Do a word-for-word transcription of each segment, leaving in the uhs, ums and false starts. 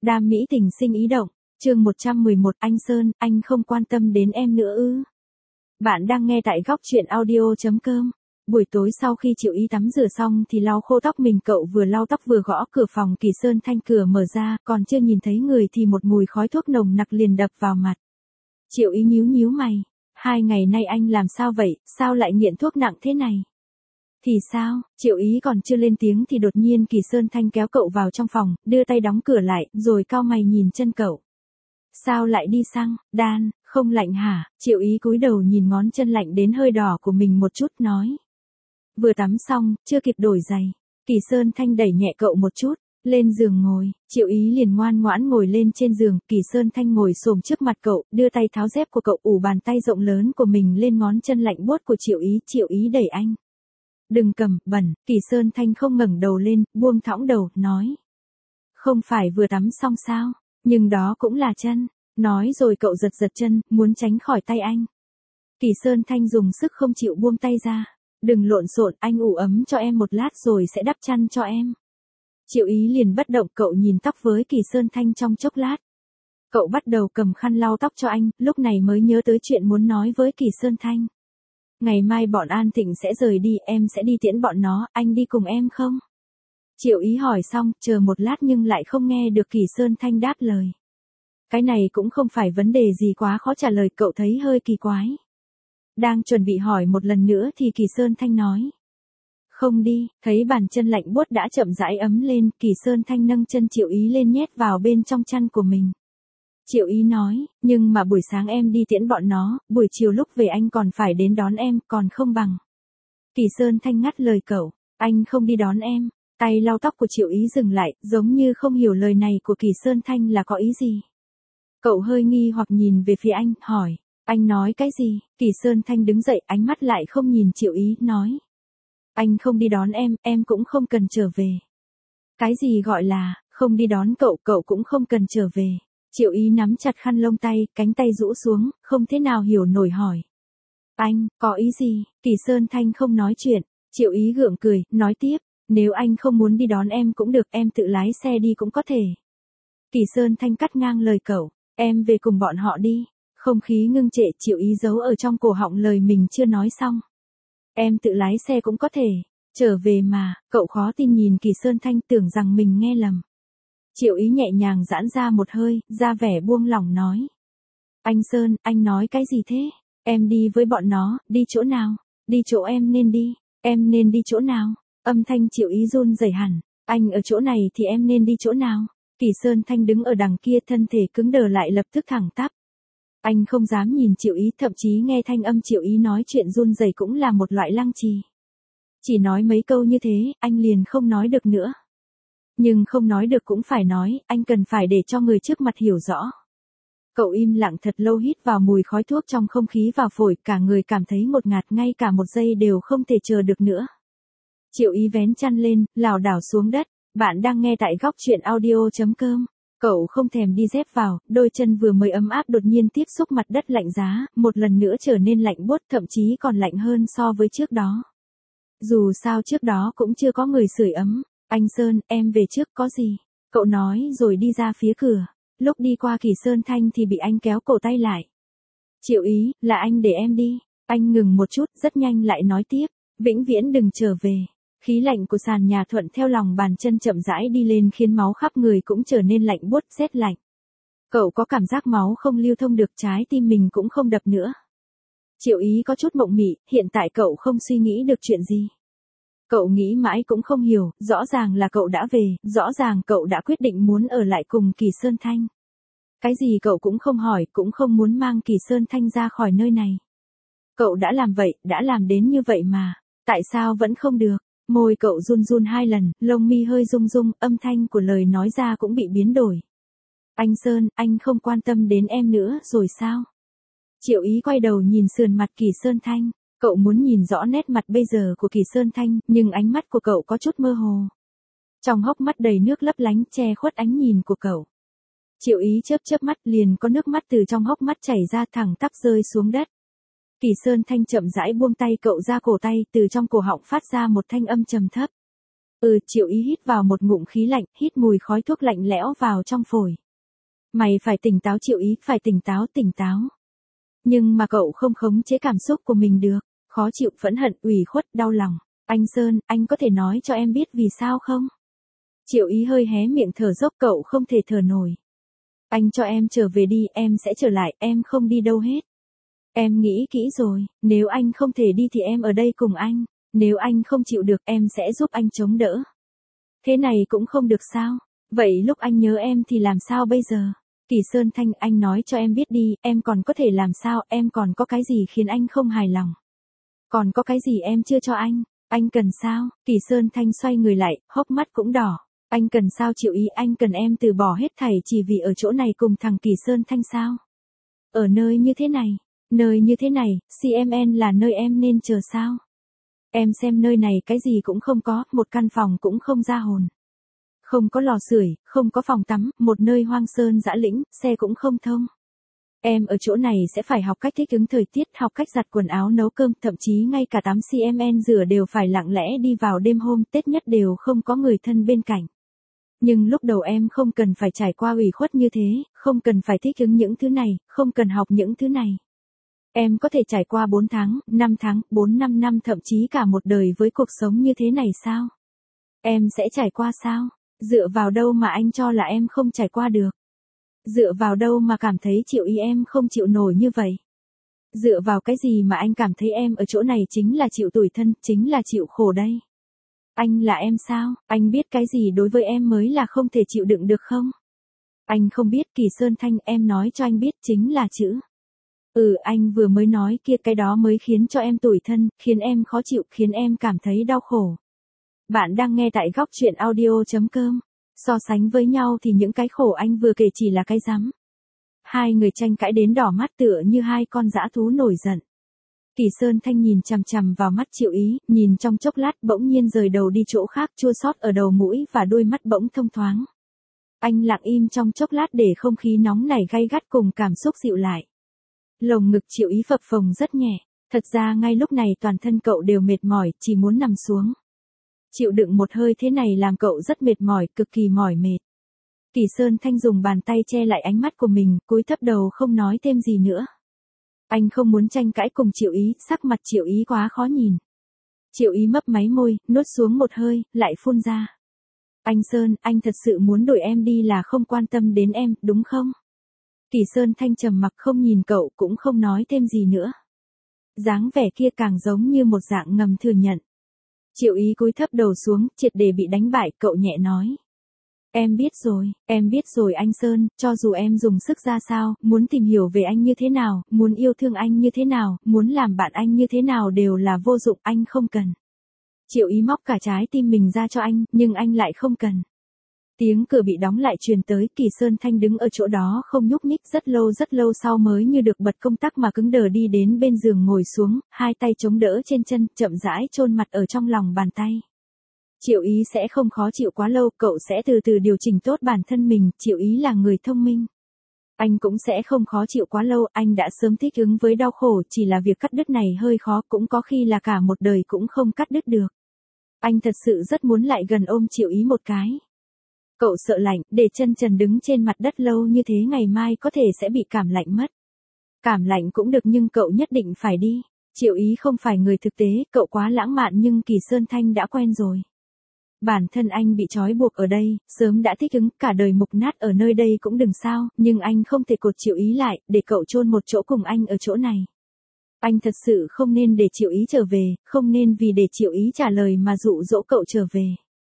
Đam mỹ tình sinh ý động, chương một trăm mười một anh Sơn, anh không quan tâm đến em nữa ư. Bạn đang nghe tại góc truyện audio chấm com. Buổi tối sau khi Triệu Ý tắm rửa xong thì lau khô tóc mình, cậu vừa lau tóc vừa gõ cửa phòng Kỳ Sơn Thanh. Cửa mở ra, còn chưa nhìn thấy người thì một mùi khói thuốc nồng nặc liền đập vào mặt. Triệu Ý nhíu nhíu mày, hai ngày nay anh làm sao vậy, sao lại nghiện thuốc nặng thế này? Thì sao? Triệu Ý còn chưa lên tiếng thì đột nhiên Kỳ Sơn Thanh kéo cậu vào trong phòng, đưa tay đóng cửa lại, rồi cau mày nhìn chân cậu. Sao lại đi xăng, đan, không lạnh hả? Triệu Ý cúi đầu nhìn ngón chân lạnh đến hơi đỏ của mình một chút, nói. Vừa tắm xong, chưa kịp đổi giày. Kỳ Sơn Thanh đẩy nhẹ cậu một chút, lên giường ngồi. Triệu Ý liền ngoan ngoãn ngồi lên trên giường. Kỳ Sơn Thanh ngồi xổm trước mặt cậu, đưa tay tháo dép của cậu, ủ bàn tay rộng lớn của mình lên ngón chân lạnh buốt của Triệu Ý. Triệu Ý đẩy anh. Đừng cầm, bẩn. Kỳ Sơn Thanh không ngẩng đầu lên, buông thõng đầu, nói. Không phải vừa tắm xong sao, nhưng đó cũng là chân. Nói rồi cậu giật giật chân, muốn tránh khỏi tay anh. Kỳ Sơn Thanh dùng sức không chịu buông tay ra. Đừng lộn xộn, anh ủ ấm cho em một lát rồi sẽ đắp chăn cho em. Triệu Ý liền bất động, cậu nhìn tóc với Kỳ Sơn Thanh trong chốc lát. Cậu bắt đầu cầm khăn lau tóc cho anh, lúc này mới nhớ tới chuyện muốn nói với Kỳ Sơn Thanh. Ngày mai bọn An Thịnh sẽ rời đi, em sẽ đi tiễn bọn nó, anh đi cùng em không? Triệu Ý hỏi xong, chờ một lát nhưng lại không nghe được Kỳ Sơn Thanh đáp lời. Cái này cũng không phải vấn đề gì quá khó trả lời, cậu thấy hơi kỳ quái. Đang chuẩn bị hỏi một lần nữa thì Kỳ Sơn Thanh nói. Không đi, thấy bàn chân lạnh buốt đã chậm rãi ấm lên, Kỳ Sơn Thanh nâng chân Triệu Ý lên nhét vào bên trong chăn của mình. Triệu Ý nói, nhưng mà buổi sáng em đi tiễn bọn nó, buổi chiều lúc về anh còn phải đến đón em, còn không bằng. Kỳ Sơn Thanh ngắt lời cậu, anh không đi đón em. Tay lau tóc của Triệu Ý dừng lại, giống như không hiểu lời này của Kỳ Sơn Thanh là có ý gì. Cậu hơi nghi hoặc nhìn về phía anh, hỏi, anh nói cái gì? Kỳ Sơn Thanh đứng dậy, ánh mắt lại không nhìn Triệu Ý, nói. Anh không đi đón em, em cũng không cần trở về. Cái gì gọi là, không đi đón cậu, cậu cũng không cần trở về. Triệu Ý nắm chặt khăn lông tay, cánh tay rũ xuống, không thế nào hiểu nổi hỏi. Anh, có ý gì? Kỳ Sơn Thanh không nói chuyện. Triệu Ý gượng cười, nói tiếp, nếu anh không muốn đi đón em cũng được, em tự lái xe đi cũng có thể. Kỳ Sơn Thanh cắt ngang lời cậu, em về cùng bọn họ đi. Không khí ngưng trệ, Triệu Ý giấu ở trong cổ họng lời mình chưa nói xong. Em tự lái xe cũng có thể, trở về mà. Cậu khó tin nhìn Kỳ Sơn Thanh, tưởng rằng mình nghe lầm. Triệu Ý nhẹ nhàng giãn ra một hơi, ra vẻ buông lỏng nói. Anh Sơn, anh nói cái gì thế? Em đi với bọn nó, đi chỗ nào? Đi chỗ em nên đi, em nên đi chỗ nào? Âm thanh Triệu Ý run rẩy hẳn, anh ở chỗ này thì em nên đi chỗ nào? Kỳ Sơn Thanh đứng ở đằng kia, thân thể cứng đờ lại lập tức thẳng tắp. Anh không dám nhìn Triệu Ý, thậm chí nghe thanh âm Triệu Ý nói chuyện run rẩy cũng là một loại lăng trì. Chỉ nói mấy câu như thế, anh liền không nói được nữa. Nhưng không nói được cũng phải nói, anh cần phải để cho người trước mặt hiểu rõ. Cậu im lặng thật lâu, hít vào mùi khói thuốc trong không khí vào phổi, cả người cảm thấy ngột ngạt, ngay cả một giây đều không thể chờ được nữa. Triệu Ý vén chăn lên, lảo đảo xuống đất. Bạn đang nghe tại góc truyện audio chấm com. Cậu không thèm đi dép vào, đôi chân vừa mới ấm áp đột nhiên tiếp xúc mặt đất lạnh giá, một lần nữa trở nên lạnh buốt, thậm chí còn lạnh hơn so với trước đó. Dù sao trước đó cũng chưa có người sưởi ấm. Anh Sơn, em về trước, có gì? Cậu nói rồi đi ra phía cửa. Lúc đi qua Kỳ Sơn Thanh thì bị anh kéo cổ tay lại. Triệu Ý, là anh để em đi. Anh ngừng một chút, rất nhanh lại nói tiếp. Vĩnh viễn đừng trở về. Khí lạnh của sàn nhà thuận theo lòng bàn chân chậm rãi đi lên, khiến máu khắp người cũng trở nên lạnh buốt, rét lạnh. Cậu có cảm giác máu không lưu thông được, trái tim mình cũng không đập nữa. Triệu Ý có chút mộng mị, hiện tại cậu không suy nghĩ được chuyện gì. Cậu nghĩ mãi cũng không hiểu, rõ ràng là cậu đã về, rõ ràng cậu đã quyết định muốn ở lại cùng Kỳ Sơn Thanh. Cái gì cậu cũng không hỏi, cũng không muốn mang Kỳ Sơn Thanh ra khỏi nơi này. Cậu đã làm vậy, đã làm đến như vậy mà, tại sao vẫn không được? Môi cậu run run hai lần, lông mi hơi rung rung, âm thanh của lời nói ra cũng bị biến đổi. Anh Sơn, anh không quan tâm đến em nữa rồi sao? Triệu Ý quay đầu nhìn sườn mặt Kỳ Sơn Thanh. Cậu muốn nhìn rõ nét mặt bây giờ của Kỳ Sơn Thanh, nhưng ánh mắt của cậu có chút mơ hồ. Trong hốc mắt đầy nước lấp lánh, che khuất ánh nhìn của cậu. Triệu Ý chớp chớp mắt, liền có nước mắt từ trong hốc mắt chảy ra, thẳng tắp rơi xuống đất. Kỳ Sơn Thanh chậm rãi buông tay cậu ra, cổ tay từ trong cổ họng phát ra một thanh âm trầm thấp. Ừ, Triệu Ý hít vào một ngụm khí lạnh, hít mùi khói thuốc lạnh lẽo vào trong phổi. Mày phải tỉnh táo Triệu Ý, phải tỉnh táo, tỉnh táo. Nhưng mà cậu không khống chế cảm xúc của mình được, khó chịu, phẫn hận, ủy khuất, đau lòng. Anh Sơn, anh có thể nói cho em biết vì sao không? Triệu Ý hơi hé miệng thở dốc, cậu không thể thở nổi. Anh cho em trở về đi, em sẽ trở lại, em không đi đâu hết. Em nghĩ kỹ rồi, nếu anh không thể đi thì em ở đây cùng anh. Nếu anh không chịu được em sẽ giúp anh chống đỡ. Thế này cũng không được sao? Vậy lúc anh nhớ em thì làm sao bây giờ? Kỳ Sơn Thanh, anh nói cho em biết đi, em còn có thể làm sao, em còn có cái gì khiến anh không hài lòng? Còn có cái gì em chưa cho anh? Anh cần sao? Kỳ Sơn Thanh xoay người lại, hốc mắt cũng đỏ. Anh cần sao Triệu Ý, anh cần em từ bỏ hết thảy chỉ vì ở chỗ này cùng thằng Kỳ Sơn Thanh sao? Ở nơi như thế này, nơi như thế này, xê em en là nơi em nên chờ sao? Em xem nơi này cái gì cũng không có, một căn phòng cũng không ra hồn. Không có lò sưởi, không có phòng tắm, một nơi hoang sơn dã lĩnh, xe cũng không thông. Em ở chỗ này sẽ phải học cách thích ứng thời tiết, học cách giặt quần áo nấu cơm, thậm chí ngay cả tắm xê em en rửa đều phải lặng lẽ đi vào đêm hôm Tết nhất đều không có người thân bên cạnh. Nhưng lúc đầu em không cần phải trải qua ủy khuất như thế, không cần phải thích ứng những thứ này, không cần học những thứ này. Em có thể trải qua bốn tháng, năm tháng, bốn năm năm thậm chí cả một đời với cuộc sống như thế này sao? Em sẽ trải qua sao? Dựa vào đâu mà anh cho là em không trải qua được? Dựa vào đâu mà cảm thấy Triệu Ý em không chịu nổi như vậy? Dựa vào cái gì mà anh cảm thấy em ở chỗ này chính là chịu tủi thân, chính là chịu khổ đây? Anh là em sao? Anh biết cái gì đối với em mới là không thể chịu đựng được không? Anh không biết. Kỳ Sơn Thanh, em nói cho anh biết chính là chữ. Ừ, anh vừa mới nói kia, cái đó mới khiến cho em tủi thân, khiến em khó chịu, khiến em cảm thấy đau khổ. Bạn đang nghe tại góc truyện audio chấm com. So sánh với nhau thì những cái khổ anh vừa kể chỉ là cái rắm. Hai người tranh cãi đến đỏ mắt tựa như hai con dã thú nổi giận. Kỳ Sơn Thanh nhìn chằm chằm vào mắt Triệu Ý, nhìn trong chốc lát bỗng nhiên rời đầu đi chỗ khác, chua xót ở đầu mũi và đôi mắt bỗng thông thoáng. Anh lặng im trong chốc lát để không khí nóng nảy gay gắt cùng cảm xúc dịu lại. Lồng ngực Triệu Ý phập phồng rất nhẹ, thật ra ngay lúc này toàn thân cậu đều mệt mỏi, chỉ muốn nằm xuống. Chịu đựng một hơi thế này làm cậu rất mệt mỏi, cực kỳ mỏi mệt. Kỳ Sơn Thanh dùng bàn tay che lại ánh mắt của mình, cúi thấp đầu không nói thêm gì nữa. Anh không muốn tranh cãi cùng Triệu Ý, sắc mặt Triệu Ý quá khó nhìn. Triệu Ý mấp máy môi, nuốt xuống một hơi, lại phun ra. Anh Sơn, anh thật sự muốn đuổi em đi là không quan tâm đến em, đúng không? Kỳ Sơn Thanh trầm mặc không nhìn cậu cũng không nói thêm gì nữa. Dáng vẻ kia càng giống như một dạng ngầm thừa nhận. Triệu Ý cúi thấp đầu xuống, triệt để bị đánh bại, cậu nhẹ nói. Em biết rồi, em biết rồi anh Sơn, cho dù em dùng sức ra sao, muốn tìm hiểu về anh như thế nào, muốn yêu thương anh như thế nào, muốn làm bạn anh như thế nào đều là vô dụng, anh không cần. Triệu Ý móc cả trái tim mình ra cho anh, nhưng anh lại không cần. Tiếng cửa bị đóng lại truyền tới, Kỳ Sơn Thanh đứng ở chỗ đó không nhúc nhích rất lâu rất lâu sau mới như được bật công tắc mà cứng đờ đi đến bên giường ngồi xuống, hai tay chống đỡ trên chân, chậm rãi chôn mặt ở trong lòng bàn tay. Triệu Ý sẽ không khó chịu quá lâu, cậu sẽ từ từ điều chỉnh tốt bản thân mình, Triệu Ý là người thông minh. Anh cũng sẽ không khó chịu quá lâu, anh đã sớm thích ứng với đau khổ, chỉ là việc cắt đứt này hơi khó, cũng có khi là cả một đời cũng không cắt đứt được. Anh thật sự rất muốn lại gần ôm Triệu Ý một cái. Cậu sợ lạnh, để chân trần đứng trên mặt đất lâu như thế ngày mai có thể sẽ bị cảm lạnh mất. Cảm lạnh cũng được nhưng cậu nhất định phải đi. Triệu Ý không phải người thực tế, cậu quá lãng mạn nhưng Kỳ Sơn Thanh đã quen rồi. Bản thân anh bị trói buộc ở đây, sớm đã thích ứng, cả đời mục nát ở nơi đây cũng đừng sao, nhưng anh không thể cột Triệu Ý lại, để cậu chôn một chỗ cùng anh ở chỗ này. Anh thật sự không nên để Triệu Ý trở về, không nên vì để Triệu Ý trả lời mà dụ dỗ cậu trở về.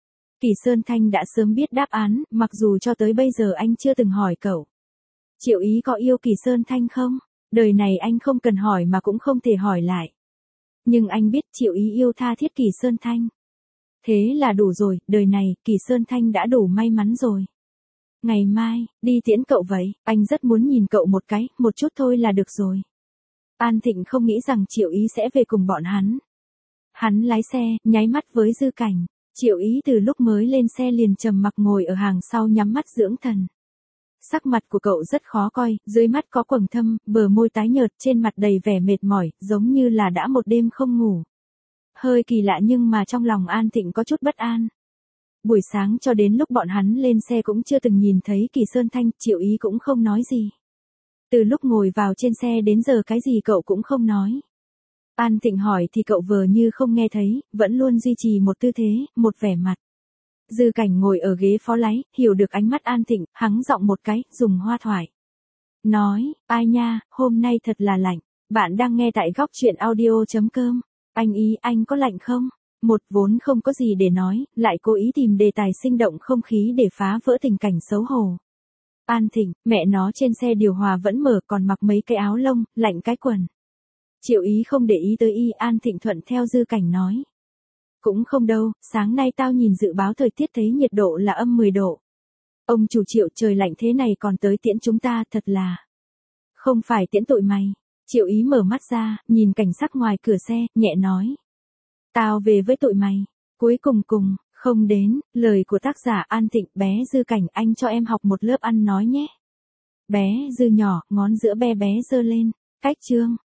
Kỳ Sơn Thanh đã sớm biết đáp án, mặc dù cho tới bây giờ anh chưa từng hỏi cậu. Triệu Ý có yêu Kỳ Sơn Thanh không? Đời này anh không cần hỏi mà cũng không thể hỏi lại. Nhưng anh biết Triệu Ý yêu tha thiết Kỳ Sơn Thanh. Thế là đủ rồi, đời này, Kỳ Sơn Thanh đã đủ may mắn rồi. Ngày mai, đi tiễn cậu vậy, anh rất muốn nhìn cậu một cái, một chút thôi là được rồi. An Thịnh không nghĩ rằng Triệu Ý sẽ về cùng bọn hắn. Hắn lái xe, nháy mắt với Dư Cảnh. Triệu Ý từ lúc mới lên xe liền trầm mặc ngồi ở hàng sau nhắm mắt dưỡng thần. Sắc mặt của cậu rất khó coi, dưới mắt có quầng thâm, bờ môi tái nhợt, trên mặt đầy vẻ mệt mỏi, giống như là đã một đêm không ngủ. Hơi kỳ lạ nhưng mà trong lòng An Thịnh có chút bất an. Buổi sáng cho đến lúc bọn hắn lên xe cũng chưa từng nhìn thấy Kỳ Sơn Thanh, Triệu Ý cũng không nói gì. Từ lúc ngồi vào trên xe đến giờ cái gì cậu cũng không nói. An Thịnh hỏi thì cậu vờ như không nghe thấy, vẫn luôn duy trì một tư thế, một vẻ mặt. Dư Cảnh ngồi ở ghế phó lái, hiểu được ánh mắt An Thịnh, hắng giọng một cái, dùng hoa thoại. Nói, ai nha, hôm nay thật là lạnh. Bạn đang nghe tại góc chuyện audio chấm com. Anh ý, anh có lạnh không? Một vốn không có gì để nói, lại cố ý tìm đề tài sinh động không khí để phá vỡ tình cảnh xấu hổ. An Thịnh, mẹ nó trên xe điều hòa vẫn mở còn mặc mấy cái áo lông, lạnh cái quần. Triệu Ý không để ý tới y, An Thịnh thuận theo Dư Cảnh nói. Cũng không đâu, sáng nay tao nhìn dự báo thời tiết thấy nhiệt độ là âm mười độ. Ông chủ Triệu, trời lạnh thế này còn tới tiễn chúng ta, thật là. Không phải tiễn tụi mày. Triệu Ý mở mắt ra, nhìn cảnh sắc ngoài cửa xe, nhẹ nói. Tao về với tụi mày. Cuối cùng cùng, không đến, lời của tác giả An Thịnh, bé Dư Cảnh, anh cho em học một lớp ăn nói nhé. Bé Dư nhỏ, ngón giữa be bé giơ lên. Cách chương.